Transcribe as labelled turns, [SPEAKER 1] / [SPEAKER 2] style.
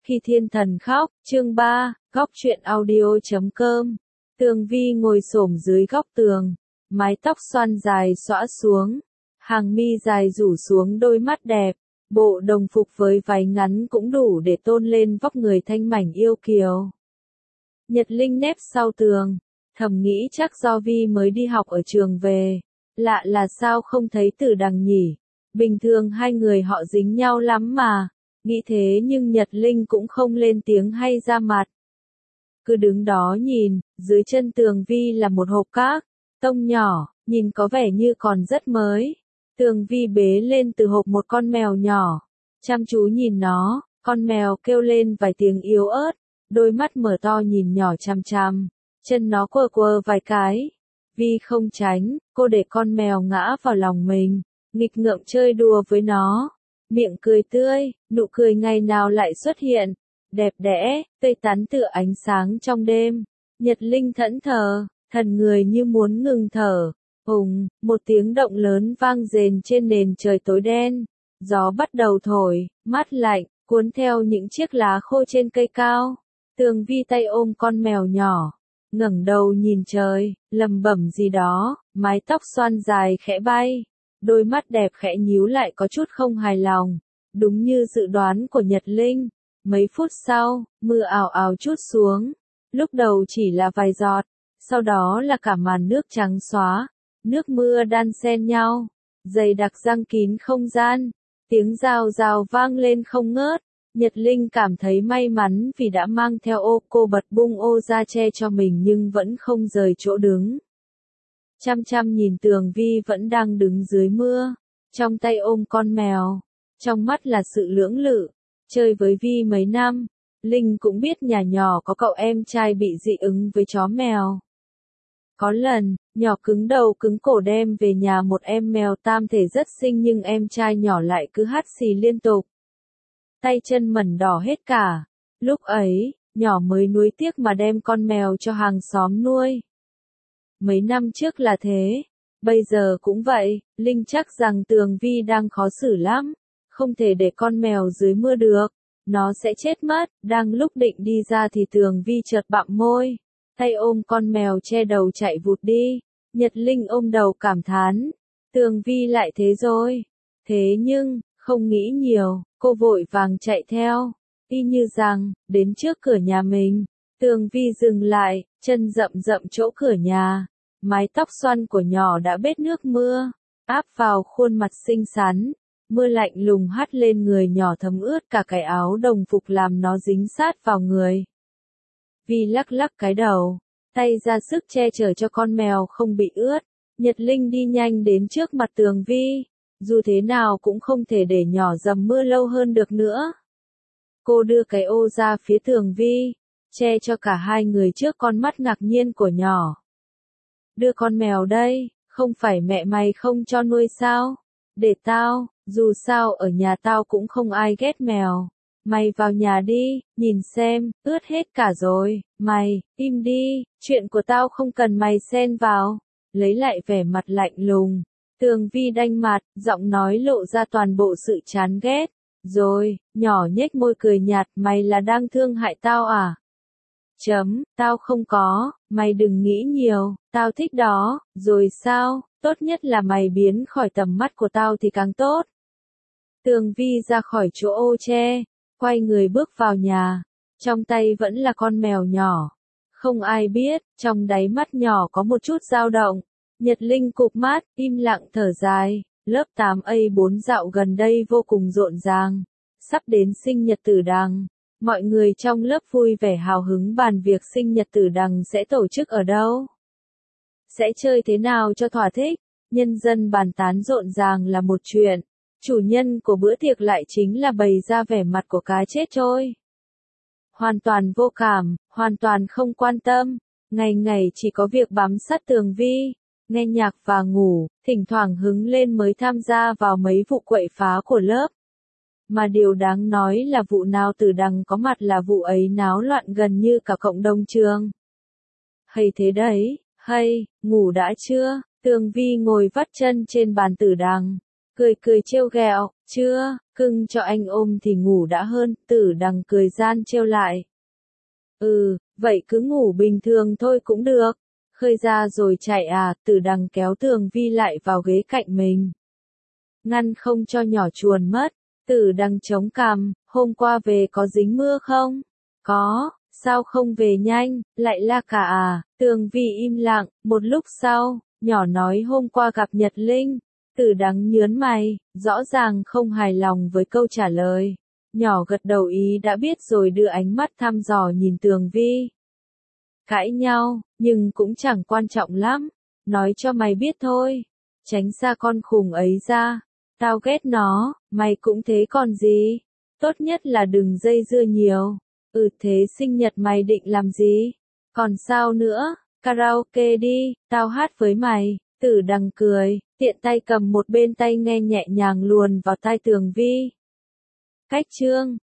[SPEAKER 1] Khi thiên thần khóc, chương 3, góc truyện audio.com. Tường Vi ngồi xổm dưới góc tường, mái tóc xoăn dài xõa xuống, hàng mi dài rủ xuống đôi mắt đẹp, bộ đồng phục với váy ngắn cũng đủ để tôn lên vóc người thanh mảnh yêu kiều. Nhật Linh nép sau tường, thầm nghĩ chắc do Vi mới đi học ở trường về, lạ là sao không thấy Tử Đằng nhỉ, bình thường hai người họ dính nhau lắm mà. Nghĩ thế nhưng Nhật Linh cũng không lên tiếng hay ra mặt. Cứ đứng đó nhìn, dưới chân Tường Vi là một hộp các tông nhỏ, nhìn có vẻ như còn rất mới. Tường Vi bế lên từ hộp một con mèo nhỏ, chăm chú nhìn nó, con mèo kêu lên vài tiếng yếu ớt, đôi mắt mở to nhìn nhỏ chằm chằm, chân nó quơ quơ vài cái. Vi không tránh, cô để con mèo ngã vào lòng mình, nghịch ngợm chơi đùa với nó. Miệng cười tươi, nụ cười ngày nào lại xuất hiện, đẹp đẽ, tươi tắn tựa ánh sáng trong đêm. Nhật Linh thẫn thờ, thần người như muốn ngừng thở. Một tiếng động lớn vang rền trên nền trời tối đen. Gió bắt đầu thổi, mát lạnh, cuốn theo những chiếc lá khô trên cây cao. Tường Vi tay ôm con mèo nhỏ, ngẩng đầu nhìn trời, lẩm bẩm gì đó, mái tóc xoăn dài khẽ bay. Đôi mắt đẹp khẽ nhíu lại có chút không hài lòng, đúng như dự đoán của Nhật Linh. Mấy phút sau, mưa ào ào trút xuống, lúc đầu chỉ là vài giọt, sau đó là cả màn nước trắng xóa, nước mưa đan xen nhau, dày đặc giăng kín không gian, tiếng rào rào vang lên không ngớt. Nhật Linh cảm thấy may mắn vì đã mang theo ô, cô bật bung ô ra che cho mình nhưng vẫn không rời chỗ đứng. Chăm chăm nhìn Tường Vi vẫn đang đứng dưới mưa, trong tay ôm con mèo, trong mắt là sự lưỡng lự. Chơi với Vi mấy năm, Linh cũng biết nhà nhỏ có cậu em trai bị dị ứng với chó mèo. Có lần, nhỏ cứng đầu cứng cổ đem về nhà một em mèo tam thể rất xinh nhưng em trai nhỏ lại cứ hắt xì liên tục. Tay chân mẩn đỏ hết cả. Lúc ấy, nhỏ mới nuối tiếc mà đem con mèo cho hàng xóm nuôi. Mấy năm trước là thế, bây giờ cũng vậy. Linh chắc rằng Tường Vi đang khó xử lắm, không thể để con mèo dưới mưa được, nó sẽ chết mất. Đang lúc định đi ra thì Tường Vi chợt bặm môi, tay ôm con mèo che đầu chạy vụt đi. Nhật Linh ôm đầu cảm thán, Tường Vi lại thế rồi. Thế nhưng, không nghĩ nhiều, cô vội vàng chạy theo, y như rằng, đến trước cửa nhà mình. Tường Vi dừng lại, chân rậm rậm chỗ cửa nhà. Mái tóc xoăn của nhỏ đã bết nước mưa, áp vào khuôn mặt xinh xắn. Mưa lạnh lùng hắt lên người nhỏ thấm ướt cả cái áo đồng phục làm nó dính sát vào người. Vi lắc lắc cái đầu, tay ra sức che chở cho con mèo không bị ướt. Nhật Linh đi nhanh đến trước mặt Tường Vi, dù thế nào cũng không thể để nhỏ dầm mưa lâu hơn được nữa. Cô đưa cái ô ra phía Tường Vi, che cho cả hai người trước con mắt ngạc nhiên của nhỏ. Đưa con mèo đây, không phải mẹ mày không cho nuôi sao? Để tao, dù sao ở nhà tao cũng không ai ghét mèo. Mày vào nhà đi, nhìn xem, ướt hết cả rồi. Mày, im đi, chuyện của tao không cần mày xen vào. Lấy lại vẻ mặt lạnh lùng, Tường Vi đanh mặt, giọng nói lộ ra toàn bộ sự chán ghét. Rồi, nhỏ nhếch môi cười nhạt, mày là đang thương hại tao à? Tao không có, mày đừng nghĩ nhiều, tao thích đó. Rồi sao, tốt nhất là mày biến khỏi tầm mắt của tao thì càng tốt. Tường Vi ra khỏi chỗ ô che, quay người bước vào nhà, trong tay vẫn là con mèo nhỏ. Không ai biết, trong đáy mắt nhỏ có một chút dao động. Nhật Linh cụp mắt, im lặng thở dài. Lớp 8A4 dạo gần đây vô cùng rộn ràng. Sắp đến sinh nhật Tử Đằng. Mọi người trong lớp vui vẻ hào hứng bàn việc sinh nhật Tử Đằng sẽ tổ chức ở đâu, sẽ chơi thế nào cho thỏa thích. Nhân dân bàn tán rộn ràng là một chuyện, chủ nhân của bữa tiệc lại chính là bày ra vẻ mặt của cá chết trôi. Hoàn toàn vô cảm, hoàn toàn không quan tâm, ngày ngày chỉ có việc bám sát Tường Vi, nghe nhạc và ngủ, thỉnh thoảng hứng lên mới tham gia vào mấy vụ quậy phá của lớp. Mà điều đáng nói là vụ nào Tử Đằng có mặt là vụ ấy náo loạn gần như cả cộng đồng trường. Hay thế đấy, hay, ngủ đã chưa? Tường Vi ngồi vắt chân trên bàn Tử Đằng, cười cười trêu ghẹo, chưa, cưng cho anh ôm thì ngủ đã hơn, Tử Đằng cười gian trêu lại. Vậy cứ ngủ bình thường thôi cũng được. Khơi ra rồi chạy à, Tử Đằng kéo Tường Vi lại vào ghế cạnh mình. Ngăn không cho nhỏ chuồn mất. Tử Đằng chống cằm, hôm qua về có dính mưa không? Có, sao không về nhanh, lại la cả à? Tường Vi im lặng, một lúc sau, nhỏ nói hôm qua gặp Nhật Linh. Tử Đằng nhớn mày, rõ ràng không hài lòng với câu trả lời. Nhỏ gật đầu ý đã biết rồi đưa ánh mắt thăm dò nhìn Tường Vi. Cãi nhau, nhưng cũng chẳng quan trọng lắm. Nói cho mày biết thôi. Tránh xa con khùng ấy ra. Tao ghét nó, mày cũng thế còn gì. Tốt nhất là đừng dây dưa nhiều. Thế sinh nhật mày định làm gì? Còn sao nữa? Karaoke đi, tao hát với mày. Tử Đằng cười, tiện tay cầm một bên tai nghe nhẹ nhàng luồn vào tai Tường Vi. Cách chương